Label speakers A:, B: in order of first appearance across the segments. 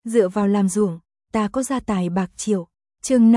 A: dựa vào làm ruộng, ta có gia tài bạc triệu. Chương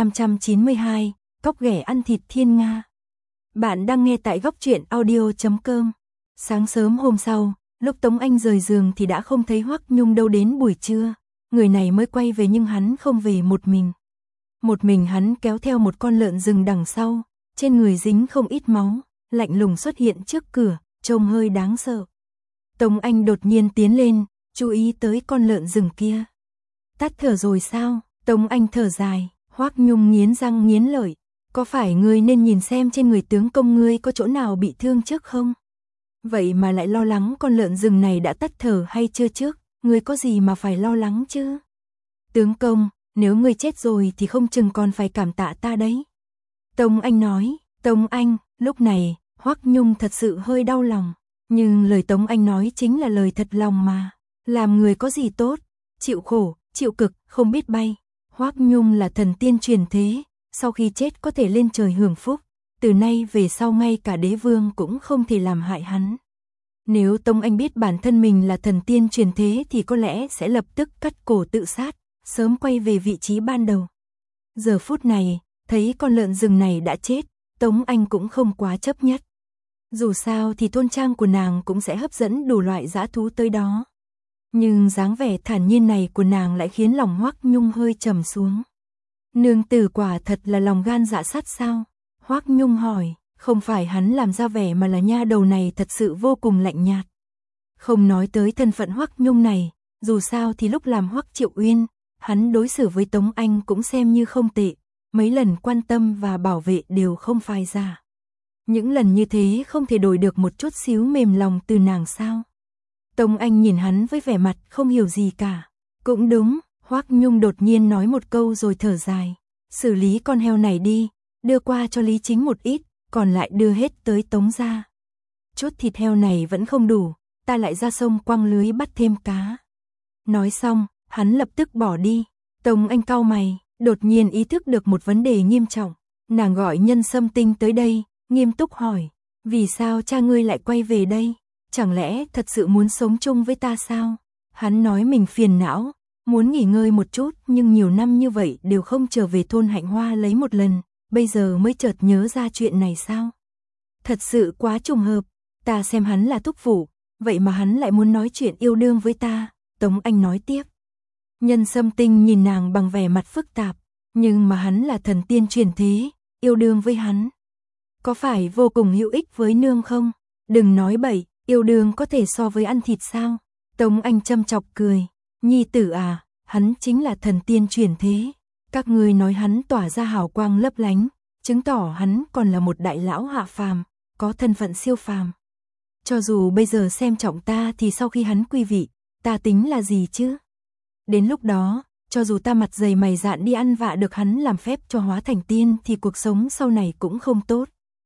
A: 592, cóc ghẻ ăn thịt thiên nga. Bạn đang nghe tại góc truyện audio.com. Sáng sớm hôm sau, lúc Tống Anh rời giường thì đã không thấy Hoắc Nhung đâu. Đến buổi trưa, người này mới quay về nhưng hắn không về một mình. Một mình hắn kéo theo một con lợn rừng đằng sau, trên người dính không ít máu, lạnh lùng xuất hiện trước cửa, trông hơi đáng sợ. Tống Anh đột nhiên tiến lên, chú ý tới con lợn rừng kia. Tắt thở rồi sao? Tống Anh thở dài. Hoắc Nhung nghiến răng nghiến lợi, có phải ngươi nên nhìn xem trên người tướng công ngươi có chỗ nào bị thương trước không? Vậy mà lại lo lắng con lợn rừng này đã tắt thở hay chưa trước, ngươi có gì mà phải lo lắng chứ? Tướng công, nếu ngươi chết rồi thì không chừng còn phải cảm tạ ta đấy. Tống Anh nói. Tống Anh, lúc này, Hoắc Nhung thật sự hơi đau lòng, nhưng lời Tống Anh nói chính là lời thật lòng mà. Làm người có gì tốt, chịu khổ, chịu cực, không biết bay. Hoắc Nhung là thần tiên truyền thế, sau khi chết có thể lên trời hưởng phúc, từ nay về sau ngay cả đế vương cũng không thể làm hại hắn. Nếu Tống Anh biết bản thân mình là thần tiên truyền thế thì có lẽ sẽ lập tức cắt cổ tự sát, sớm quay về vị trí ban đầu. Giờ phút này, thấy con lợn rừng này đã chết, Tống Anh cũng không quá chấp nhất. Dù sao thì thôn trang của nàng cũng sẽ hấp dẫn đủ loại dã thú tới đó. Nhưng dáng vẻ thản nhiên này của nàng lại khiến lòng Hoắc Nhung hơi trầm xuống. Nương tử quả thật là lòng gan dạ sắt sao? Hoắc Nhung hỏi. Không phải hắn làm ra vẻ mà là nha đầu này thật sự vô cùng lạnh nhạt. Không nói tới thân phận Hoắc Nhung này, dù sao thì lúc làm Hoắc Triệu Uyên, hắn đối xử với Tống Anh cũng xem như không tệ, mấy lần quan tâm và bảo vệ đều không phai ra. Những lần như thế không thể đổi được một chút xíu mềm lòng từ nàng sao? Tống Anh nhìn hắn với vẻ mặt không hiểu gì cả. Cũng đúng, Hoắc Nhung đột nhiên nói một câu rồi thở dài. Xử lý con heo này đi, đưa qua cho Lý Chính một ít, còn lại đưa hết tới Tống gia. Chút thịt heo này vẫn không đủ, ta lại ra sông quăng lưới bắt thêm cá. Nói xong, hắn lập tức bỏ đi. Tống Anh cau mày, đột nhiên ý thức được một vấn đề nghiêm trọng. Nàng gọi Nhân Sâm Tinh tới đây, nghiêm túc hỏi, vì sao cha ngươi lại quay về đây? Chẳng lẽ thật sự muốn sống chung với ta sao? Hắn nói mình phiền não, muốn nghỉ ngơi một chút nhưng nhiều năm như vậy đều không trở về thôn Hạnh Hoa lấy một lần, bây giờ mới chợt nhớ ra chuyện này sao? Thật sự quá trùng hợp, ta xem hắn là thúc phụ, vậy mà hắn lại muốn nói chuyện yêu đương với ta, Tống Anh nói tiếp. Nhân Sâm Tinh nhìn nàng bằng vẻ mặt phức tạp, nhưng mà hắn là thần tiên truyền thế, yêu đương với hắn. Có phải vô cùng hữu ích với nương không? Đừng nói bậy, yêu đương có thể so với ăn thịt sao? Tống Anh châm chọc cười, nhi tử à, hắn chính là thần tiên truyền thế. Các ngươi nói hắn tỏa ra hào quang lấp lánh, chứng tỏ hắn còn là một đại lão hạ phàm, có thân phận siêu phàm. Cho dù bây giờ xem trọng ta thì sau khi hắn quy vị, ta tính là gì chứ? Đến lúc đó, cho dù ta mặt dày mày dạn đi ăn vạ được hắn làm phép cho hóa thành tiên thì cuộc sống sau này cũng không tốt.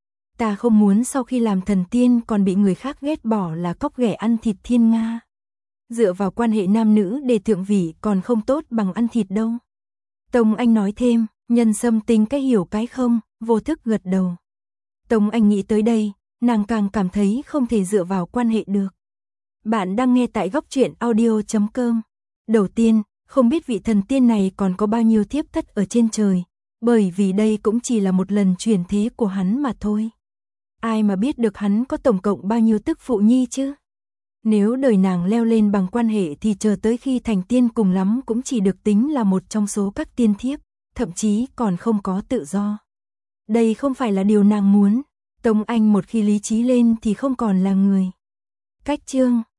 A: Ta không muốn sau khi làm thần tiên còn bị người khác ghét bỏ là cóc ghẻ ăn thịt thiên nga. Dựa vào quan hệ nam nữ để thượng vị còn không tốt bằng ăn thịt đâu. Tống Anh nói thêm, Nhân Sâm Tinh cái hiểu cái không, vô thức gật đầu. Tống Anh nghĩ tới đây, nàng càng cảm thấy không thể dựa vào quan hệ được. Bạn đang nghe tại góc truyện audio.com. Đầu tiên, không biết vị thần tiên này còn có bao nhiêu thiếp thất ở trên trời, bởi vì đây cũng chỉ là một lần chuyển thế của hắn mà thôi. Ai mà biết được hắn có tổng cộng bao nhiêu tức phụ nhi chứ? Nếu đời nàng leo lên bằng quan hệ thì chờ tới khi thành tiên cùng lắm cũng chỉ được tính là một trong số các tiên thiếp, thậm chí còn không có tự do. Đây không phải là điều nàng muốn. Tống Anh một khi lý trí lên thì không còn là người. Cách chương